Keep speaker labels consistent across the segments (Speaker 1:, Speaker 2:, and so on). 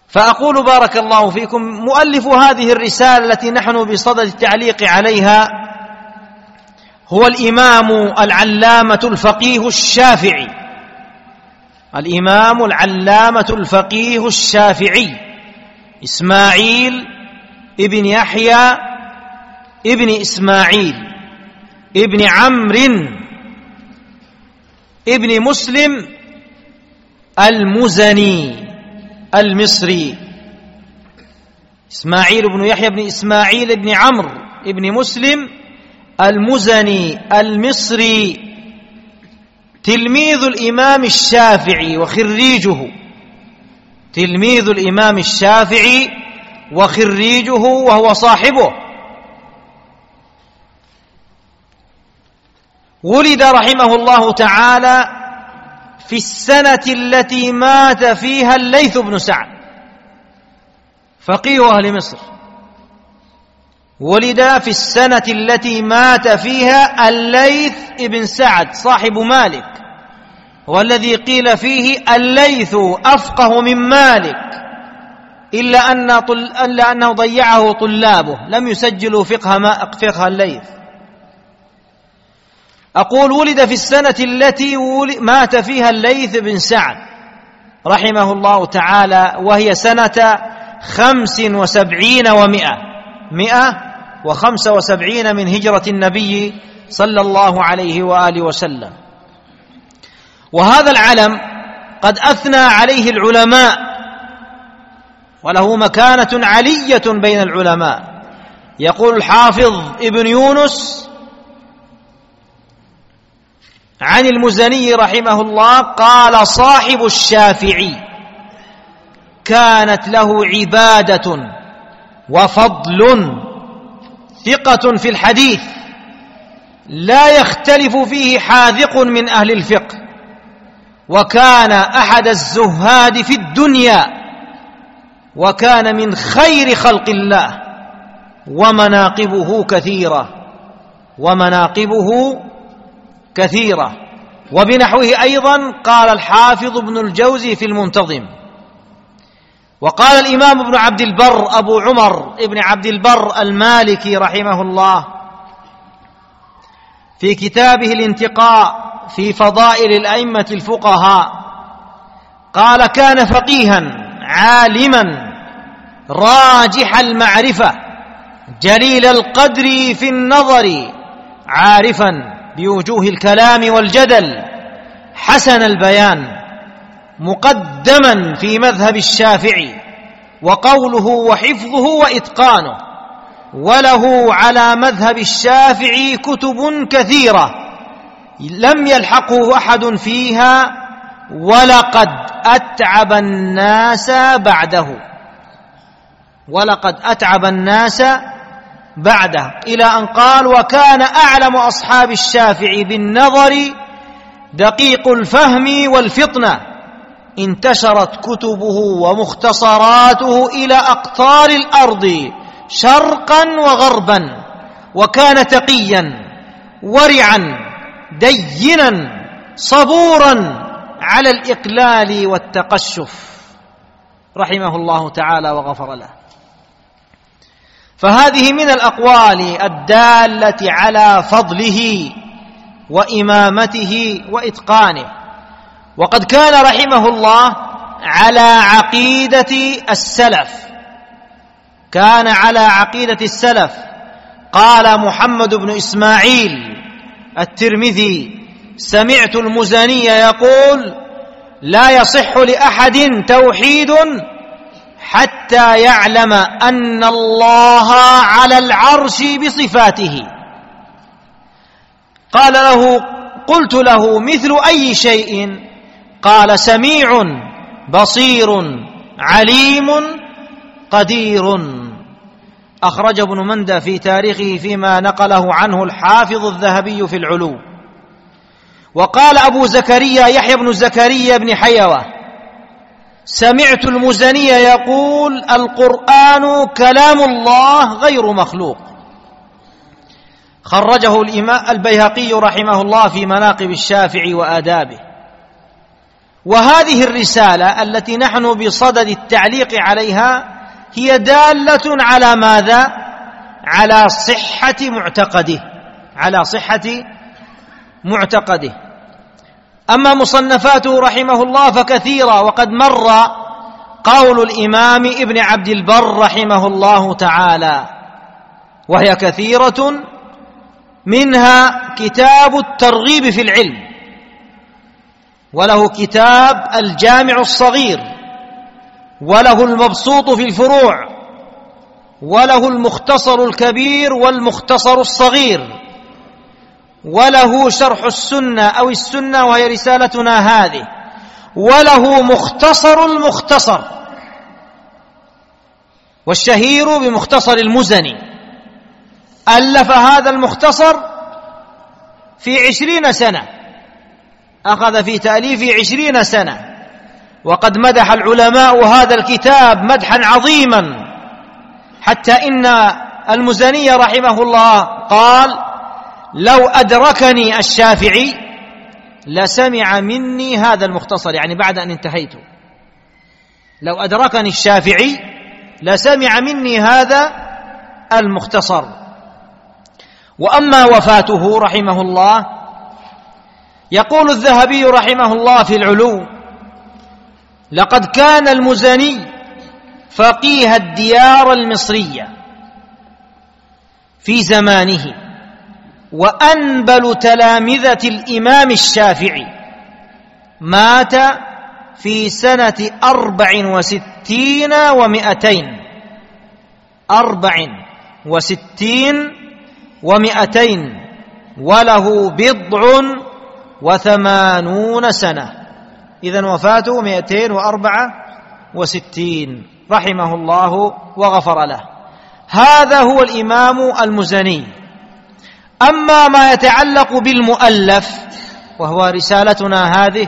Speaker 1: فأقول بارك الله فيكم: مؤلف هذه الرسالة التي نحن بصدد التعليق عليها هو الإمام العلامة الفقيه الشافعي، الإمام العلامة الفقيه الشافعي إسماعيل ابن يحيى ابن إسماعيل ابن عمرو ابن مسلم المزني المصري. إسماعيل بن يحيى بن إسماعيل بن عمرو ابن مسلم المزني المصري، تلميذ الإمام الشافعي وخريجه، تلميذ الإمام الشافعي وخريجه وهو صاحبه. ولد رحمه الله تعالى في السنة التي مات فيها الليث بن سعد فقيه أهل مصر، ولد في السنة التي مات فيها الليث بن سعد صاحب مالك، والذي قيل فيه الليث أفقه من مالك، إلا أنه ضيعه طلابه، لم يسجلوا فقه الليث. أقول ولد في السنة التي مات فيها الليث بن سعد رحمه الله تعالى، وهي سنة 75 و100، 175 من هجرة النبي صلى الله عليه وآله وسلم. وهذا العلم قد أثنى عليه العلماء، وله مكانة علية بين العلماء. يقول الحافظ ابن يونس عن المزني رحمه الله قال: صاحب الشافعي كانت له عبادة وفضل، ثقة في الحديث، لا يختلف فيه حاذق من أهل الفقه، وكان أحد الزهاد في الدنيا، وكان من خير خلق الله، ومناقبه كثيرة، ومناقبه كثيرة. وبنحوه أيضا قال الحافظ ابن الجوزي في المنتظم. وقال الإمام ابن عبد البر أبو عمر ابن عبد البر المالكي رحمه الله في كتابه الانتقاء في فضائل الأئمة الفقهاء، قال: كان فقيها عالما راجح المعرفة جليل القدر في النظر، عارفا بوجوه الكلام والجدل، حسن البيان، مقدما في مذهب الشافعي، وقوله وحفظه وإتقانه، وله على مذهب الشافعي كتب كثيرة لم يلحقه أحد فيها، ولقد أتعب الناس بعده، ولقد أتعب الناس بعده، إلى أن قال: وكان أعلم أصحاب الشافعي بالنظر دقيق الفهم والفطنة، انتشرت كتبه ومختصراته إلى أقطار الأرض شرقا وغربا، وكان تقيا ورعا دينا صبورا على الإقلال والتقشف رحمه الله تعالى وغفر له. فهذه من الأقوال الدالة على فضله وإمامته وإتقانه. وقد كان رحمه الله على عقيدة السلف، كان على عقيدة السلف. قال محمد بن إسماعيل الترمذي: سمعت المزني يقول: لا يصح لأحد توحيد حتى يعلم أن الله على العرش بصفاته. قال له: قلت له: مثل أي شيء؟ قال: سميع بصير عليم قدير. أخرج ابن مندى في تاريخه فيما نقله عنه الحافظ الذهبي في العلو. وقال أبو زكريا يحيى بن زكريا بن حيوة: سمعت المزني يقول: القرآن كلام الله غير مخلوق. خرجه الإمام البيهقي رحمه الله في مناقب الشافعي وآدابه. وهذه الرسالة التي نحن بصدد التعليق عليها هي دالة على ماذا؟ على صحة معتقده. أما مصنفاته رحمه الله فكثيرة، وقد مر قول الإمام ابن عبد البر رحمه الله تعالى، وهي كثيرة، منها كتاب الترغيب في العلم، وله كتاب الجامع الصغير، وله المبسوط في الفروع، وله المختصر الكبير والمختصر الصغير، وله شرح السنة أو السنة وهي رسالتنا هذه، وله مختصر المختصر، والشهير بمختصر المزني. ألف هذا المختصر في 20 سنة، أخذ في تأليفه 20 سنة، وقد مدح العلماء هذا الكتاب مدحا عظيما، حتى إن المزني رحمه الله قال: لو أدركني الشافعي لسمع مني هذا المختصر، يعني بعد أن انتهيت، لو أدركني الشافعي لسمع مني هذا المختصر. وأما وفاته رحمه الله، يقول الذهبي رحمه الله في العلو: لقد كان المزني فقيه الديار المصرية في زمانه، وأنبل تلامذة الإمام الشافعي، مات في سنة 64 و200، 64 و200، وله 89 سنة، إذن وفاته 264 رحمه الله وغفر له. هذا هو الإمام المزني. أما ما يتعلق بالمؤلف وهو رسالتنا هذه،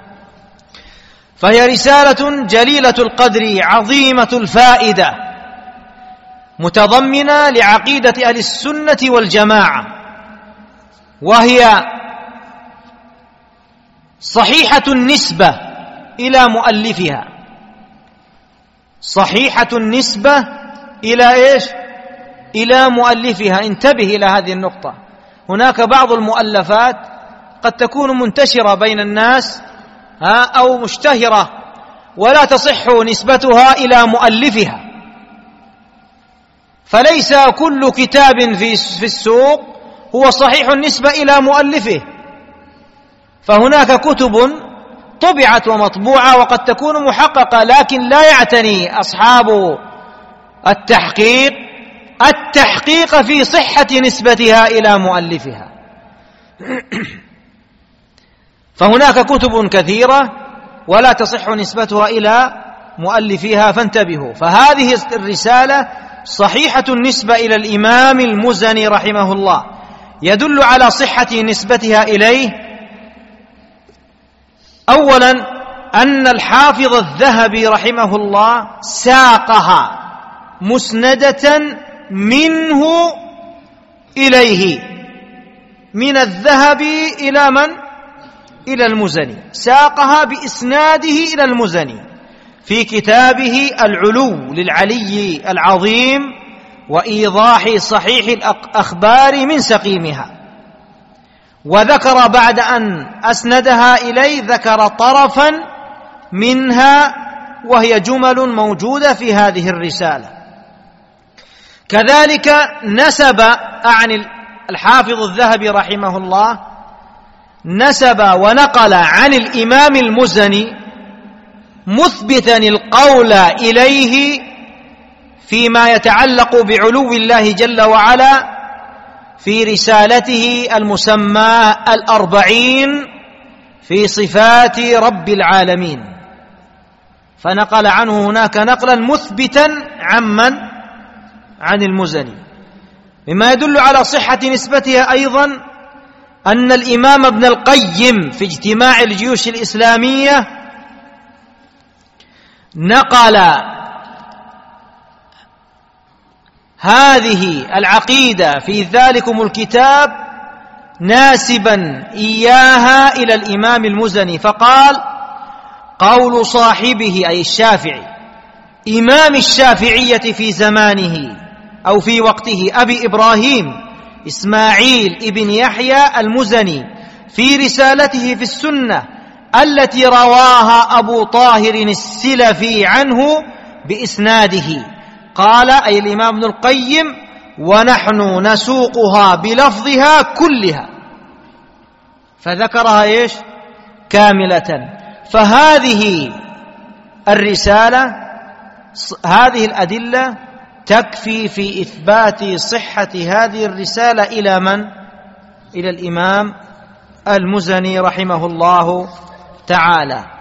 Speaker 1: فهي رسالة جليلة القدر عظيمة الفائدة، متضمنة لعقيدة أهل السنة والجماعة، وهي صحيحة النسبة إلى مؤلفها. صحيحة النسبة إلى إيش؟ إلى مؤلفها. انتبه إلى هذه النقطة. هناك بعض المؤلفات قد تكون منتشرة بين الناس أو مشتهرة ولا تصح نسبتها إلى مؤلفها، فليس كل كتاب في السوق هو صحيح النسبة إلى مؤلفه، فهناك كتب طبعت ومطبوعة وقد تكون محققة، لكن لا يعتني أصحاب التحقيق في صحة نسبتها إلى مؤلفها. فهناك كتب كثيرة ولا تصح نسبتها إلى مؤلفها، فانتبهوا. فهذه الرسالة صحيحة النسبة إلى الإمام المزني رحمه الله. يدل على صحة نسبتها إليه أولا أن الحافظ الذهبي رحمه الله ساقها مسندة منه إليه، من الذهبي إلى من؟ إلى المزني، ساقها بإسناده إلى المزني في كتابه العلو للعلي العظيم وإيضاح صحيح الأخبار من سقيمها. وذكر بعد أن أسندها إليه ذكر طرفا منها، وهي جمل موجودة في هذه الرسالة. كذلك نسب عن الحافظ الذهبي رحمه الله، نسب ونقل عن الإمام المزني مثبتا القول إليه فيما يتعلق بعلو الله جل وعلا في رسالته المسمى 40 في صفات رب العالمين، فنقل عنه هناك نقلا مثبتا عن المزني. مما يدل على صحة نسبتها أيضا أن الإمام ابن القيم في اجتماع الجيوش الإسلامية نقل هذه العقيدة في ذلكم الكتاب ناسبا إياها إلى الإمام المزني، فقال: قول صاحبه أي الشافعي إمام الشافعية في زمانه أو في وقته أبي إبراهيم إسماعيل ابن يحيى المزني في رسالته في السنة التي رواها أبو طاهر السلفي عنه بإسناده قال أي الإمام ابن القيم: ونحن نسوقها بلفظها كلها، فذكرها إيش؟ كاملة. فهذه الرسالة، هذه الأدلة تكفي في إثبات صحة هذه الرسالة إلى من؟ إلى الإمام المزني رحمه الله تعالى.